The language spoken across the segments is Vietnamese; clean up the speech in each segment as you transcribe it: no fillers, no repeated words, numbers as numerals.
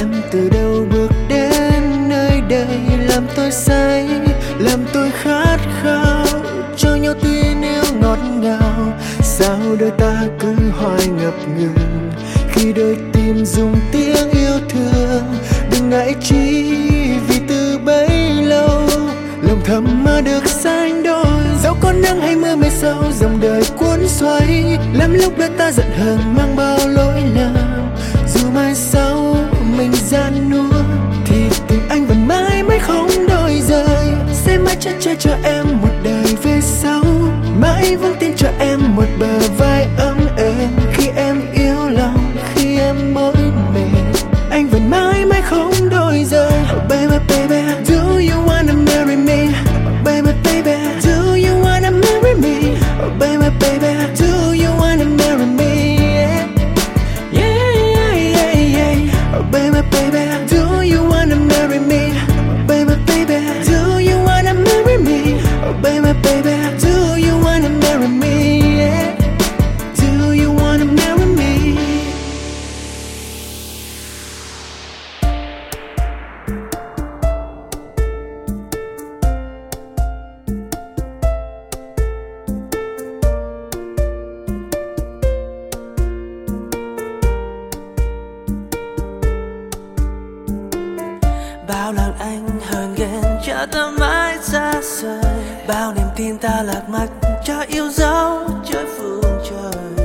Em từ đâu bước đến nơi đây, làm tôi say, làm tôi khát khao, cho nhau tin yêu ngọt ngào. Sao đôi ta cứ hoài ngập ngừng khi đôi tim dùng tiếng yêu thương. Đừng ngại chi vì từ bấy lâu lòng thầm mơ được sánh đôi. Dẫu có nắng hay mưa mây sâu dòng đời cuốn xoay, lắm lúc đôi ta giận hờn mang bao lỗi lầm. Dù mai sau mình gian nua thì tình anh vẫn mãi mãi không đổi rời. Sẽ mãi chở che cho em một đời về sau, mãi vững tin cho em một bờ vai ấm êm. Khi em yêu lòng, khi em mỏi mệt, anh vẫn mãi mãi không đổi rời. Oh baby baby, do you wanna marry me? Oh baby baby, do you wanna marry me? Oh baby baby, do you wanna marry me? Yeah, yeah, yeah, yeah, yeah. Oh baby baby, do you wanna marry me? Oh baby baby, do you wanna marry me? Oh baby baby, do you wanna marry me? Yeah, do you wanna marry me? Bao lần anh hờn ghen cho ta mãi xa rời, bao niềm tin ta lạc mất cho yêu dấu chơi phương trời.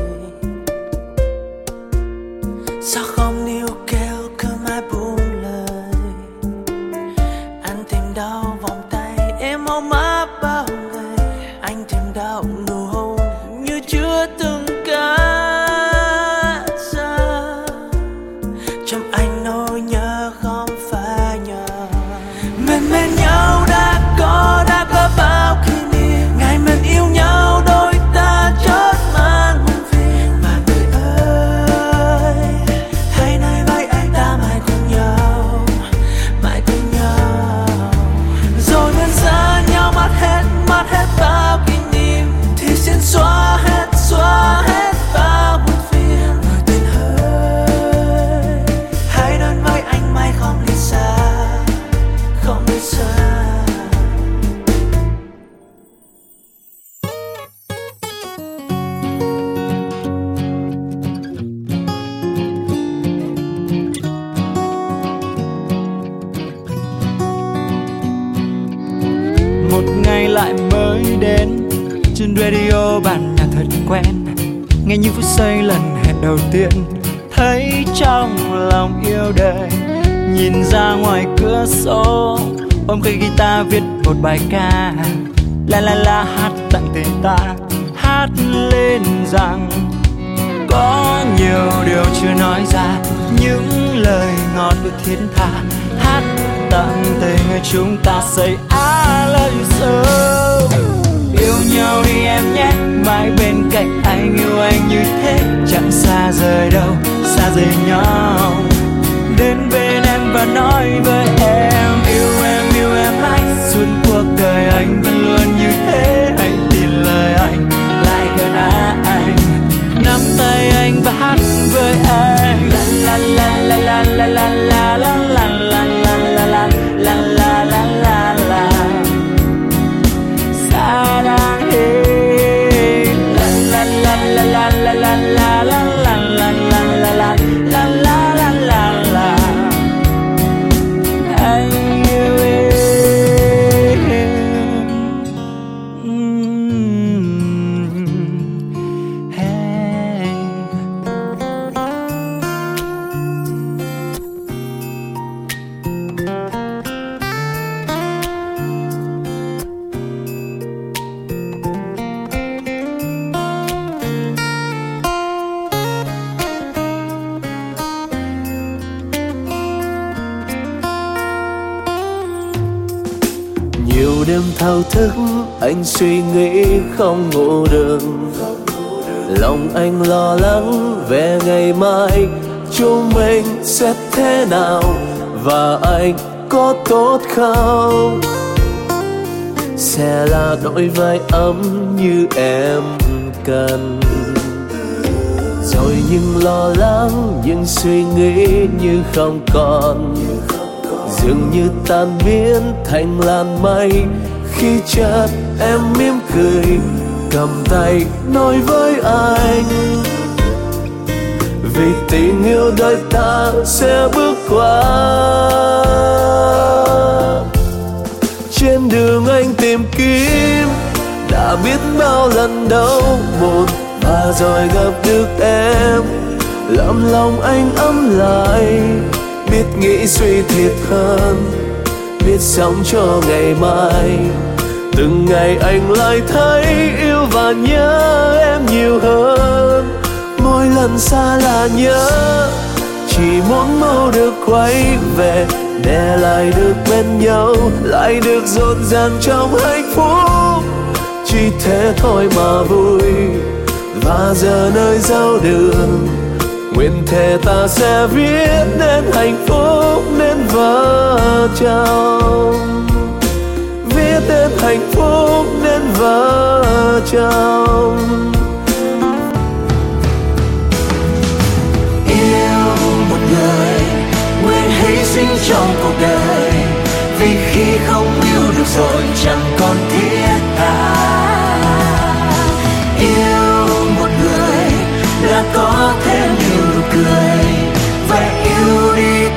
Sao không níu kêu cứ mãi buông lời, anh tìm đâu vòng tay em ôm ấp bao ngày. Anh tìm đâu nụ hôn như chưa từng cắt ra, trong anh nỗi nhớ không phải nhờ. Mình bên nhau đã có bao kỷ niệm, ngày mình yêu nhau đôi ta chót mang muôn phiền. Mà người ơi, hãy nay với anh ta mãi cùng nhau, mãi cùng nhau. Rồi nên xa nhau mất hết bao kỷ niệm, thì xin xóa hết bao muôn phiền. Người tên ơi, hãy đến với anh mãi không ly xa, không ly xa. Một ngày lại mới đến, trên radio bản nhạc thật quen, nghe những phút giây lần hẹn đầu tiên, thấy trong lòng yêu đời. Nhìn ra ngoài cửa sổ, ôm cây guitar viết một bài ca, la la la hát tặng tình ta, hát lên rằng có nhiều điều chưa nói ra, những lời ngọt được thiết tha, hát tặng tình người chúng ta say I love you so. Yêu nhau đi em nhé, mãi bên cạnh anh, yêu anh như thế, chẳng xa rời đâu, xa rời nhau. Đến bên em và nói với em, yêu em mãi, suốt cuộc đời anh vẫn luôn như thế. Hãy tin lời anh, lại gần anh, nắm tay anh và hát với anh. La la la la la la la la la la la la la la la la la la. Xa đang đi. La la la la la la la la la la la la la la la la la la. Anh yêu em. Hey. Nhiều đêm thao thức anh suy nghĩ không ngủ được, lòng anh lo lắng về ngày mai chúng mình sẽ thế nào, và anh có tốt không, sẽ là đôi vai ấm như em cần. rồi những lo lắng, những suy nghĩ như không còn, dường như tan biến thành làn mây. Khi chợt em mỉm cười, cầm tay nói với anh, vì tình yêu đời ta sẽ bước qua. Trên đường anh tìm kiếm, đã biết bao lần đau buồn, và rồi gặp được em, làm lòng anh ấm lại. Biết nghĩ suy thiệt hơn, biết sống cho ngày mai. Từng ngày anh lại thấy yêu và nhớ em nhiều hơn. Mỗi lần xa là nhớ, chỉ muốn mau được quay về, để lại được bên nhau, lại được rộn ràng trong hạnh phúc. Chỉ thế thôi mà vui. Và giờ nơi giao đường, nguyện thề ta sẽ viết nên hạnh phúc, nên vợ chồng. Viết nên hạnh phúc, nên vợ chồng. Yêu một người, nguyện hy sinh trong cuộc đời, vì khi không yêu được rồi chẳng còn thiết tha. Yêu một người là có thêm nhiều nụ cười, và yêu đi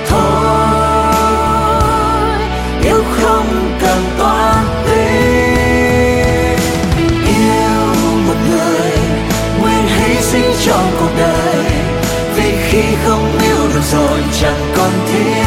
thôi, yêu không cần toan tính. Yêu một người, nguyện hy sinh trong cuộc đời, vì khi không yêu được rồi chẳng còn thiết